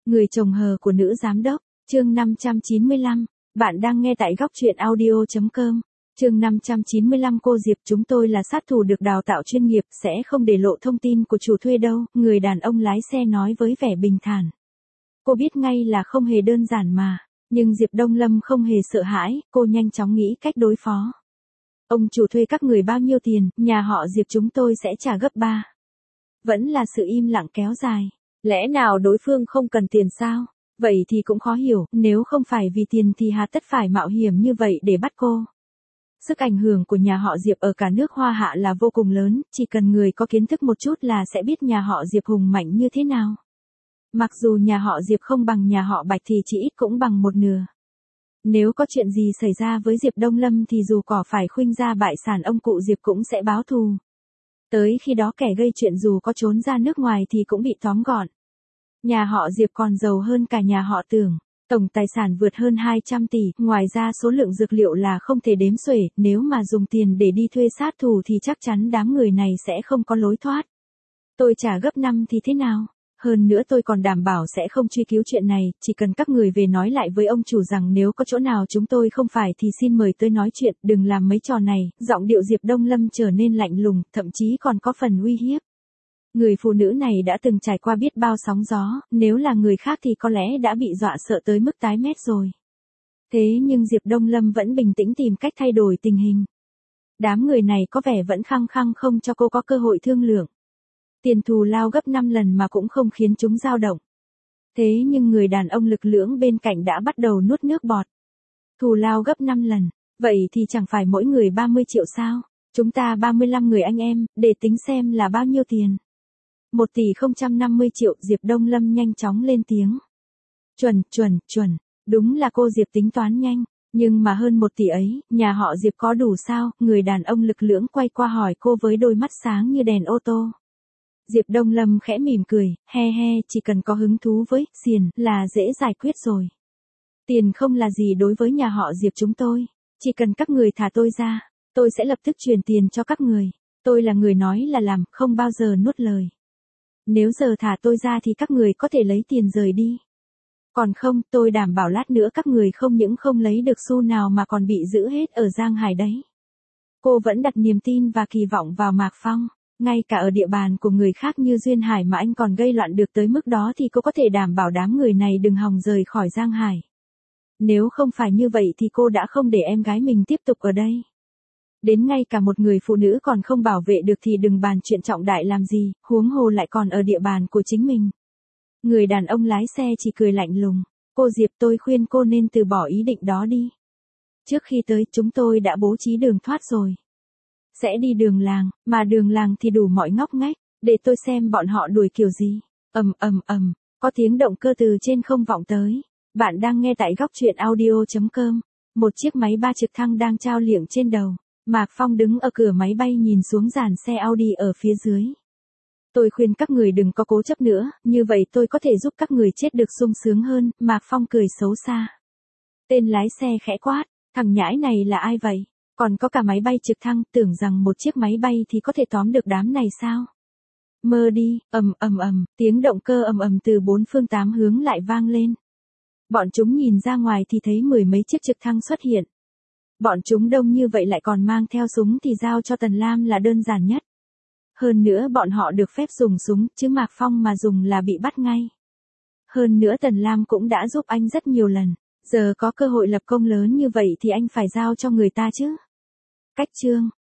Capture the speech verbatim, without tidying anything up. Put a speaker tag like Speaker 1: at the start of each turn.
Speaker 1: Người chồng hờ của nữ giám đốc, chương năm trăm chín mươi lăm, bạn đang nghe tại góc truyện audio.com. Chương năm trăm chín mươi lăm cô Diệp, chúng tôi là sát thủ được đào tạo chuyên nghiệp, sẽ không để lộ thông tin của chủ thuê đâu, người đàn ông lái xe nói với vẻ bình thản. Cô biết ngay là không hề đơn giản mà, nhưng Diệp Đông Lâm không hề sợ hãi, cô nhanh chóng nghĩ cách đối phó. Ông chủ thuê các người bao nhiêu tiền, nhà họ Diệp chúng tôi sẽ trả gấp ba. Vẫn là sự im lặng kéo dài. Lẽ nào đối phương không cần tiền sao? Vậy thì cũng khó hiểu, nếu không phải vì tiền thì hà tất phải mạo hiểm như vậy để bắt cô. Sức ảnh hưởng của nhà họ Diệp ở cả nước Hoa Hạ là vô cùng lớn, chỉ cần người có kiến thức một chút là sẽ biết nhà họ Diệp hùng mạnh như thế nào. Mặc dù nhà họ Diệp không bằng nhà họ Bạch thì chỉ ít cũng bằng một nửa. Nếu có chuyện gì xảy ra với Diệp Đông Lâm thì dù có phải khuynh gia bại sản ông cụ Diệp cũng sẽ báo thù. Tới khi đó kẻ gây chuyện dù có trốn ra nước ngoài thì cũng bị tóm gọn. Nhà họ Diệp còn giàu hơn cả nhà họ Tưởng. Tổng tài sản vượt hơn hai trăm tỷ, ngoài ra số lượng dược liệu là không thể đếm xuể, nếu mà dùng tiền để đi thuê sát thủ thì chắc chắn đám người này sẽ không có lối thoát. Tôi trả gấp năm thì thế nào? Hơn nữa tôi còn đảm bảo sẽ không truy cứu chuyện này, chỉ cần các người về nói lại với ông chủ rằng nếu có chỗ nào chúng tôi không phải thì xin mời tôi nói chuyện, đừng làm mấy trò này. Giọng điệu Diệp Đông Lâm trở nên lạnh lùng, thậm chí còn có phần uy hiếp. Người phụ nữ này đã từng trải qua biết bao sóng gió, nếu là người khác thì có lẽ đã bị dọa sợ tới mức tái mét rồi. Thế nhưng Diệp Đông Lâm vẫn bình tĩnh tìm cách thay đổi tình hình. Đám người này có vẻ vẫn khăng khăng không cho cô có cơ hội thương lượng. Tiền thù lao gấp năm lần mà cũng không khiến chúng dao động. Thế nhưng người đàn ông lực lưỡng bên cạnh đã bắt đầu nuốt nước bọt. Thù lao gấp năm lần, vậy thì chẳng phải mỗi người ba mươi triệu sao? Chúng ta ba mươi lăm người anh em, để tính xem là bao nhiêu tiền. một tỷ không trăm năm mươi triệu, Diệp Đông Lâm nhanh chóng lên tiếng. Chuẩn, chuẩn, chuẩn, đúng là cô Diệp tính toán nhanh, nhưng mà hơn một tỷ ấy, nhà họ Diệp có đủ sao? Người đàn ông lực lưỡng quay qua hỏi cô với đôi mắt sáng như đèn ô tô. Diệp Đông Lâm khẽ mỉm cười, he he, chỉ cần có hứng thú với xiền là dễ giải quyết rồi. Tiền không là gì đối với nhà họ Diệp chúng tôi, chỉ cần các người thả tôi ra, tôi sẽ lập tức chuyển tiền cho các người. Tôi là người nói là làm, không bao giờ nuốt lời. Nếu giờ thả tôi ra thì các người có thể lấy tiền rời đi. Còn không, tôi đảm bảo lát nữa các người không những không lấy được xu nào mà còn bị giữ hết ở Giang Hải đấy. Cô vẫn đặt niềm tin và kỳ vọng vào Mạc Phong. Ngay cả ở địa bàn của người khác như Duyên Hải mà anh còn gây loạn được tới mức đó thì cô có thể đảm bảo đám người này đừng hòng rời khỏi Giang Hải. Nếu không phải như vậy thì cô đã không để em gái mình tiếp tục ở đây. Đến ngay cả một người phụ nữ còn không bảo vệ được thì đừng bàn chuyện trọng đại làm gì, huống hồ lại còn ở địa bàn của chính mình. Người đàn ông lái xe chỉ cười lạnh lùng. Cô Diệp, tôi khuyên cô nên từ bỏ ý định đó đi. Trước khi tới chúng tôi đã bố trí đường thoát rồi. Sẽ đi đường làng, mà đường làng thì đủ mọi ngóc ngách, để tôi xem bọn họ đuổi kiểu gì. Ầm ầm ầm, có tiếng động cơ từ trên không vọng tới. Bạn đang nghe tại góc truyện audio.com. Một chiếc máy ba trực thăng đang trao liệng trên đầu. Mạc Phong đứng ở cửa máy bay nhìn xuống dàn xe Audi ở phía dưới. Tôi khuyên các người đừng có cố chấp nữa, như vậy tôi có thể giúp các người chết được sung sướng hơn. Mạc Phong cười xấu xa. Tên lái xe khẽ quát, thằng nhãi này là ai vậy? Còn có cả máy bay trực thăng, tưởng rằng một chiếc máy bay thì có thể tóm được đám này sao? Mơ đi, ầm ầm ầm, tiếng động cơ ầm ầm từ bốn phương tám hướng lại vang lên. Bọn chúng nhìn ra ngoài thì thấy mười mấy chiếc trực thăng xuất hiện. Bọn chúng đông như vậy lại còn mang theo súng thì giao cho Tần Lam là đơn giản nhất. Hơn nữa bọn họ được phép dùng súng, chứ Mạc Phong mà dùng là bị bắt ngay. Hơn nữa Tần Lam cũng đã giúp anh rất nhiều lần. Giờ có cơ hội lập công lớn như vậy thì anh phải giao cho người ta chứ. Cách chương.